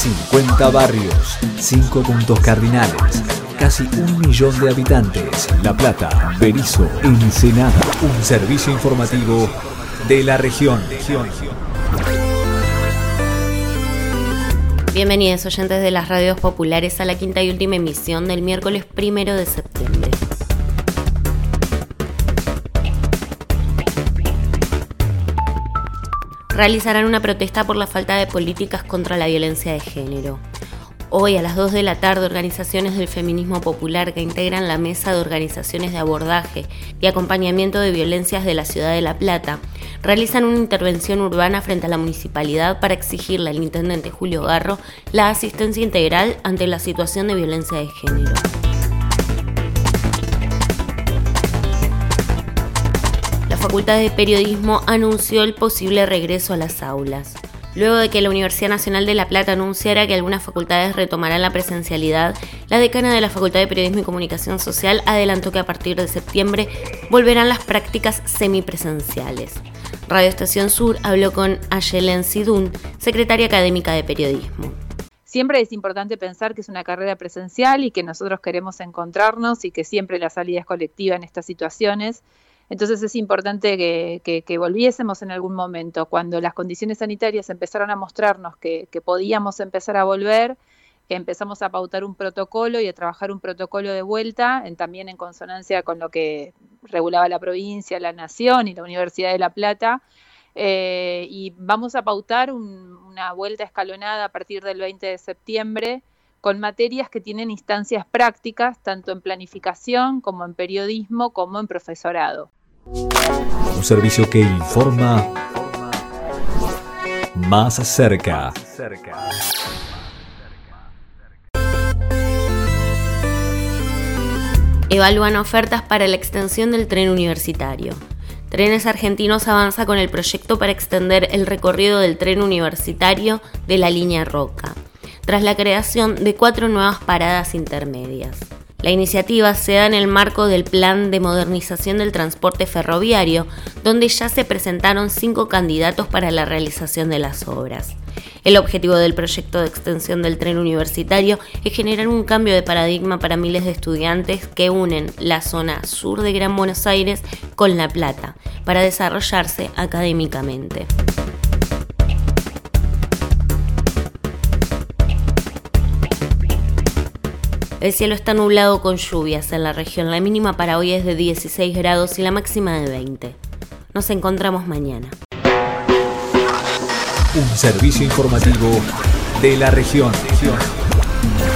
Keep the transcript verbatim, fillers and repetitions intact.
cincuenta barrios, cinco puntos cardinales, casi un millón de habitantes. La Plata, Berisso, Ensenada. Un servicio informativo de la región. Bienvenidos oyentes de las radios populares a la quinta y última emisión del miércoles primero de septiembre. Realizarán una protesta por la falta de políticas contra la violencia de género. Hoy a las dos de la tarde, organizaciones del feminismo popular que integran la mesa de organizaciones de abordaje y acompañamiento de violencias de la ciudad de La Plata realizan una intervención urbana frente a la municipalidad para exigirle al intendente Julio Garro la asistencia integral ante la situación de violencia de género. La Facultad de Periodismo anunció el posible regreso a las aulas. Luego de que la Universidad Nacional de La Plata anunciara que algunas facultades retomarán la presencialidad, la decana de la Facultad de Periodismo y Comunicación Social adelantó que a partir de septiembre volverán las prácticas semipresenciales. Radio Estación Sur habló con Ayelen Sidún, secretaria académica de Periodismo. Siempre es importante pensar que es una carrera presencial y que nosotros queremos encontrarnos y que siempre la salida es colectiva en estas situaciones. Entonces es importante que, que, que volviésemos en algún momento. Cuando las condiciones sanitarias empezaron a mostrarnos que, que podíamos empezar a volver, empezamos a pautar un protocolo y a trabajar un protocolo de vuelta, en, también en consonancia con lo que regulaba la provincia, la nación y la Universidad de La Plata. Eh, y vamos a pautar un, una vuelta escalonada a partir del veinte de septiembre, con materias que tienen instancias prácticas, tanto en planificación como en periodismo, como en profesorado. Un servicio que informa más cerca. Evalúan ofertas para la extensión del tren universitario. Trenes Argentinos avanza con el proyecto para extender el recorrido del tren universitario de la línea Roca, tras la creación de cuatro nuevas paradas intermedias. La iniciativa se da en el marco del Plan de Modernización del Transporte Ferroviario, donde ya se presentaron cinco candidatos para la realización de las obras. El objetivo del proyecto de extensión del tren universitario es generar un cambio de paradigma para miles de estudiantes que unen la zona sur de Gran Buenos Aires con La Plata, para desarrollarse académicamente. El cielo está nublado con lluvias en la región. La mínima para hoy es de dieciséis grados y la máxima de veinte. Nos encontramos mañana. Un servicio informativo de la región.